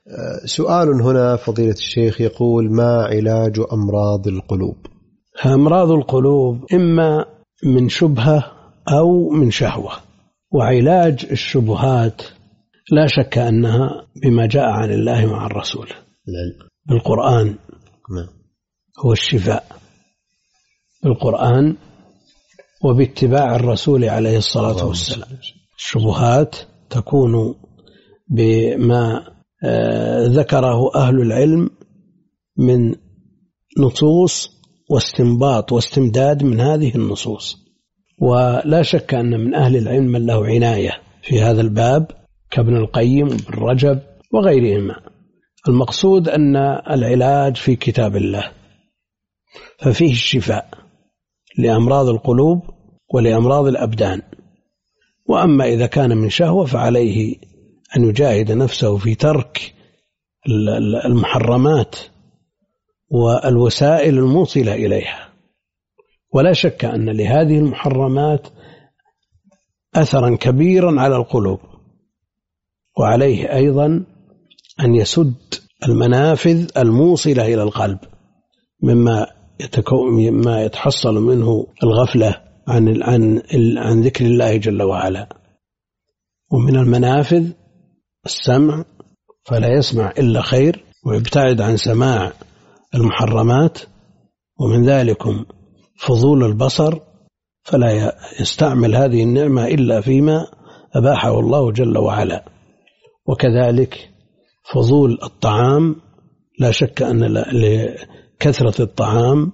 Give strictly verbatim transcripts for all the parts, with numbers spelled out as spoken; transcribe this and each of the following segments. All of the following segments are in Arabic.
سؤال هنا فضيلة الشيخ يقول: ما علاج أمراض القلوب؟ أمراض القلوب إما من شبهة أو من شهوة، وعلاج الشبهات لا شك أنها بما جاء عن الله مع الرسول بالقرآن هو الشفاء، بالقرآن وباتباع الرسول عليه الصلاة والسلام. الشبهات تكون بما ذكره أهل العلم من نصوص واستنباط واستمداد من هذه النصوص، ولا شك أن من أهل العلم من له عناية في هذا الباب كابن القيم وابن رجب وغيرهما. المقصود أن العلاج في كتاب الله، ففيه الشفاء لأمراض القلوب ولأمراض الأبدان. وأما إذا كان من شهوة فعليه أن يجاهد نفسه في ترك المحرمات والوسائل الموصلة إليها، ولا شك أن لهذه المحرمات أثرا كبيرا على القلوب، وعليه أيضا أن يسد المنافذ الموصلة إلى القلب مما مما يتحصل منه الغفلة عن عن عن ذكر الله جل وعلا. ومن المنافذ السمع، فلا يسمع إلا خير ويبتعد عن سماع المحرمات، ومن ذلكم فضول البصر، فلا يستعمل هذه النعمة إلا فيما أباحه الله جل وعلا. وكذلك فضول الطعام، لا شك أن لكثرة الطعام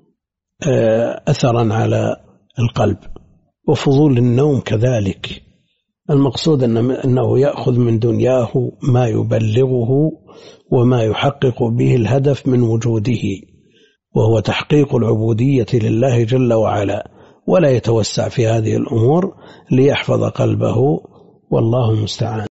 أثرا على القلب، وفضول النوم كذلك. المقصود أنه يأخذ من دنياه ما يبلغه وما يحقق به الهدف من وجوده، وهو تحقيق العبودية لله جل وعلا، ولا يتوسع في هذه الأمور ليحفظ قلبه، والله المستعان.